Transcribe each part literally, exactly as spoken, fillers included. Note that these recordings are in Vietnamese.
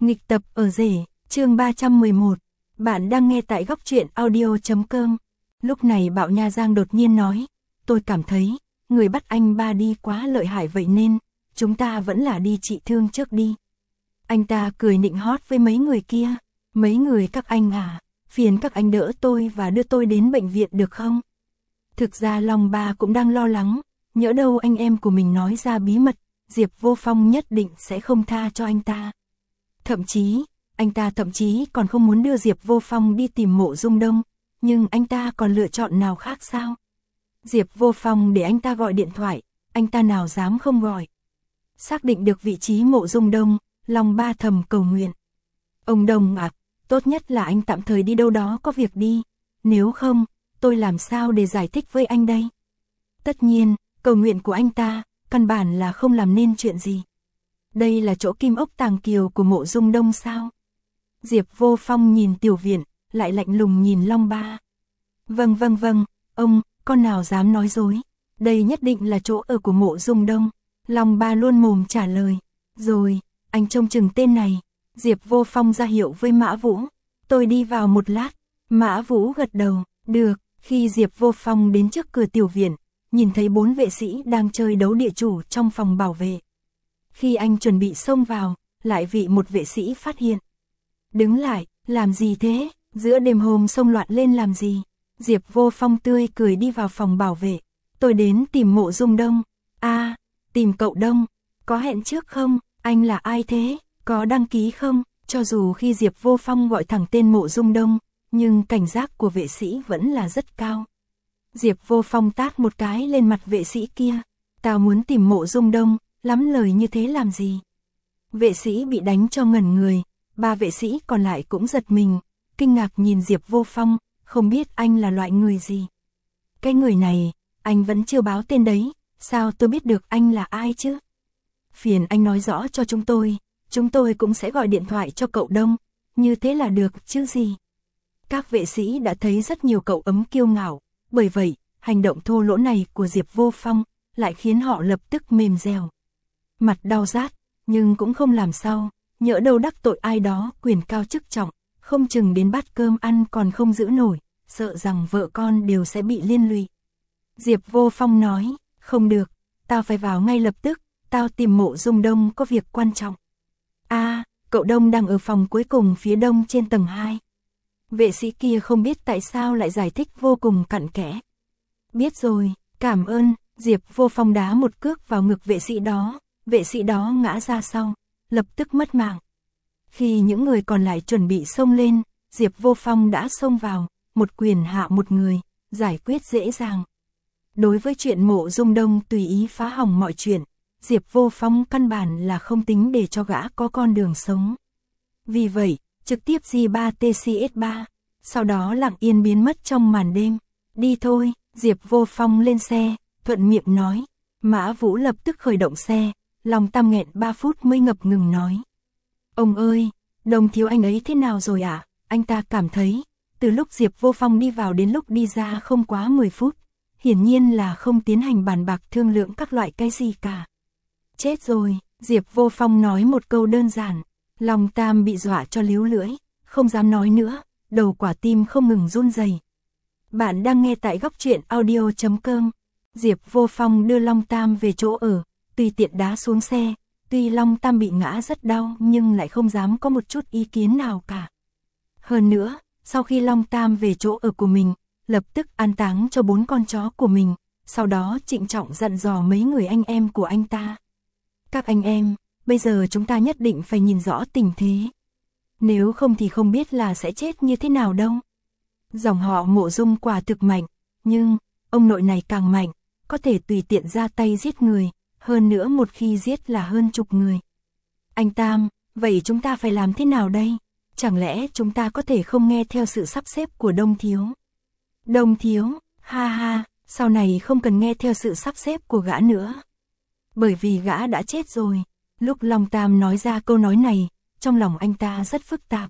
Nghịch tập ở rể, chương ba trăm mười một. Bạn đang nghe tại góc truyện audio chấm com. Lúc này Bạo Nha Giang đột nhiên nói, tôi cảm thấy, người bắt anh ba đi quá lợi hại vậy nên, chúng ta vẫn là đi trị thương trước đi. Anh ta cười nịnh hót với mấy người kia, mấy người các anh à, phiền các anh đỡ tôi và đưa tôi đến bệnh viện được không? Thực ra Long Ba cũng đang lo lắng, nhỡ đâu anh em của mình nói ra bí mật, Diệp Vô Phong nhất định sẽ không tha cho anh ta. Thậm chí, anh ta thậm chí còn không muốn đưa Diệp Vô Phong đi tìm Mộ Dung Đông, nhưng anh ta còn lựa chọn nào khác sao? Diệp Vô Phong để anh ta gọi điện thoại, anh ta nào dám không gọi. Xác định được vị trí Mộ Dung Đông, Long Ba thầm cầu nguyện. Ông Đông ạ, à, tốt nhất là anh tạm thời đi đâu đó có việc đi, nếu không, tôi làm sao để giải thích với anh đây? Tất nhiên, cầu nguyện của anh ta, căn bản là không làm nên chuyện gì. Đây là chỗ kim ốc tàng kiều của Mộ Dung Đông sao? Diệp Vô Phong nhìn Tiểu Viện, lại lạnh lùng nhìn Long Ba. Vâng vâng vâng, ông, con nào dám nói dối, đây nhất định là chỗ ở của Mộ Dung Đông. Long Ba luôn mồm trả lời. Rồi, anh trông chừng tên này. Diệp Vô Phong ra hiệu với Mã Vũ. Tôi đi vào một lát. Mã Vũ gật đầu. Được. Khi Diệp Vô Phong đến trước cửa Tiểu Viện, nhìn thấy bốn vệ sĩ đang chơi đấu địa chủ trong phòng bảo vệ. Khi anh chuẩn bị xông vào, lại bị một vệ sĩ phát hiện. Đứng lại, làm gì thế? Giữa đêm hôm xông loạn lên làm gì? Diệp Vô Phong tươi cười đi vào phòng bảo vệ. Tôi đến tìm Mộ Dung Đông. A, à, tìm cậu Đông. Có hẹn trước không? Anh là ai thế? Có đăng ký không? Cho dù khi Diệp Vô Phong gọi thẳng tên Mộ Dung Đông, nhưng cảnh giác của vệ sĩ vẫn là rất cao. Diệp Vô Phong tát một cái lên mặt vệ sĩ kia. Tao muốn tìm Mộ Dung Đông, lắm lời như thế làm gì? Vệ sĩ bị đánh cho ngẩn người, ba vệ sĩ còn lại cũng giật mình, kinh ngạc nhìn Diệp Vô Phong, không biết anh là loại người gì. Cái người này, anh vẫn chưa báo tên đấy, sao tôi biết được anh là ai chứ? Phiền anh nói rõ cho chúng tôi, chúng tôi cũng sẽ gọi điện thoại cho cậu Đông, như thế là được chứ gì? Các vệ sĩ đã thấy rất nhiều cậu ấm kiêu ngạo, bởi vậy, hành động thô lỗ này của Diệp Vô Phong lại khiến họ lập tức mềm dẻo. Mặt đau rát, nhưng cũng không làm sao, nhỡ đâu đắc tội ai đó quyền cao chức trọng, không chừng đến bát cơm ăn còn không giữ nổi, sợ rằng vợ con đều sẽ bị liên lụy. Diệp Vô Phong nói, không được, tao phải vào ngay lập tức, tao tìm Mộ Dung Đông có việc quan trọng. A, à, cậu Đông đang ở phòng cuối cùng phía đông trên tầng hai. Vệ sĩ kia không biết tại sao lại giải thích vô cùng cặn kẽ. Biết rồi, cảm ơn. Diệp Vô Phong đá một cước vào ngực vệ sĩ đó, vệ sĩ đó ngã ra sau, lập tức mất mạng. Khi những người còn lại chuẩn bị xông lên, Diệp Vô Phong đã xông vào, một quyền hạ một người, giải quyết dễ dàng. Đối với chuyện Mộ Dung Đông tùy ý phá hỏng mọi chuyện, Diệp Vô Phong căn bản là không tính để cho gã có con đường sống. Vì vậy, trực tiếp G ba T C S ba, sau đó lặng yên biến mất trong màn đêm. Đi thôi, Diệp Vô Phong lên xe, thuận miệng nói. Mã Vũ lập tức khởi động xe, lòng tam nghẹn ba phút mới ngập ngừng nói. Ông ơi, Đông thiếu anh ấy thế nào rồi ạ? À? Anh ta cảm thấy, từ lúc Diệp Vô Phong đi vào đến lúc đi ra không quá mười phút, hiển nhiên là không tiến hành bàn bạc thương lượng các loại cái gì cả. Chết rồi, Diệp Vô Phong nói một câu đơn giản, lòng tam bị dọa cho líu lưỡi, không dám nói nữa, đầu quả tim không ngừng run rẩy. Bạn đang nghe tại góc truyện audio chấm com. Diệp Vô Phong đưa Long Tam về chỗ ở, tùy tiện đá xuống xe, tuy Long Tam bị ngã rất đau nhưng lại không dám có một chút ý kiến nào cả. Hơn nữa, sau khi Long Tam về chỗ ở của mình, lập tức an táng cho bốn con chó của mình, sau đó trịnh trọng dặn dò mấy người anh em của anh ta. Các anh em, bây giờ chúng ta nhất định phải nhìn rõ tình thế. Nếu không thì không biết là sẽ chết như thế nào đâu. Dòng họ Mộ Dung quả thực mạnh, nhưng ông nội này càng mạnh, có thể tùy tiện ra tay giết người, hơn nữa một khi giết là hơn chục người. Anh Tam, vậy chúng ta phải làm thế nào đây? Chẳng lẽ chúng ta có thể không nghe theo sự sắp xếp của Đông thiếu? Đông thiếu, ha ha, sau này không cần nghe theo sự sắp xếp của gã nữa. Bởi vì gã đã chết rồi. Lúc Long Tam nói ra câu nói này, trong lòng anh ta rất phức tạp.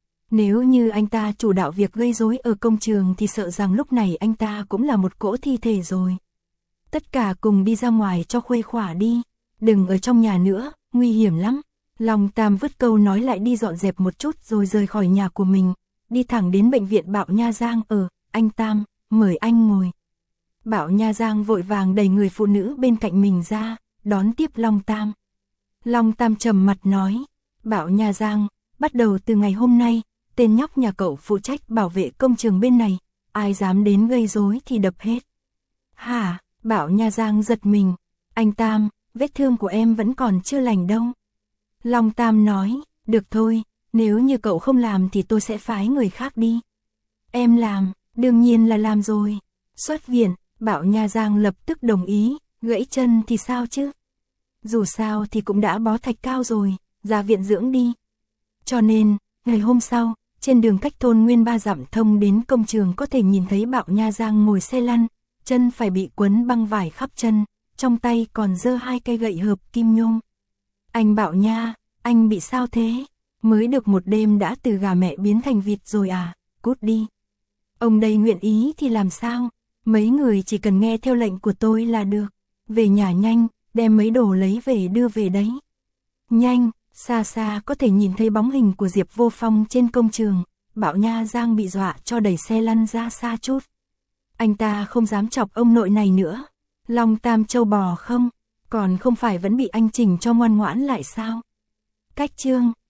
Nếu như anh ta chủ đạo việc gây rối ở công trường thì sợ rằng lúc này anh ta cũng là một cỗ thi thể rồi. Tất cả cùng đi ra ngoài cho khuây khỏa đi, đừng ở trong nhà nữa, nguy hiểm lắm. Long Tam vứt câu nói lại đi dọn dẹp một chút rồi rời khỏi nhà của mình, đi thẳng đến bệnh viện Bảo Nha Giang. Ở, anh Tam, mời anh ngồi. Bảo Nha Giang vội vàng đẩy người phụ nữ bên cạnh mình ra, đón tiếp Long Tam. Long Tam trầm mặt nói, Bảo Nha Giang, bắt đầu từ ngày hôm nay, tên nhóc nhà cậu phụ trách bảo vệ công trường bên này, ai dám đến gây rối thì đập hết. Hả? Bảo Nha Giang giật mình, anh Tam, vết thương của em vẫn còn chưa lành đâu. Long Tam nói, được thôi, nếu như cậu không làm thì tôi sẽ phái người khác đi. Em làm, đương nhiên là làm rồi. Xuất viện, Bảo Nha Giang lập tức đồng ý, gãy chân thì sao chứ? Dù sao thì cũng đã bó thạch cao rồi, ra viện dưỡng đi. Cho nên, ngày hôm sau, trên đường cách thôn Nguyên ba dặm thông đến công trường có thể nhìn thấy Bảo Nha Giang ngồi xe lăn, chân phải bị quấn băng vải khắp chân, trong tay còn giơ hai cây gậy hợp kim nhôm. Anh Bảo Nha, anh bị sao thế? Mới được một đêm đã từ gà mẹ biến thành vịt rồi à? Cút đi. Ông đây nguyện ý thì làm sao? Mấy người chỉ cần nghe theo lệnh của tôi là được. Về nhà nhanh, đem mấy đồ lấy về đưa về đấy. Nhanh, xa xa có thể nhìn thấy bóng hình của Diệp Vô Phong trên công trường. Bảo Nha Giang bị dọa cho đẩy xe lăn ra xa chút. Anh ta không dám chọc ông nội này nữa. Long Tam trâu bò không? Còn không phải vẫn bị anh chỉnh cho ngoan ngoãn lại sao? Cách chương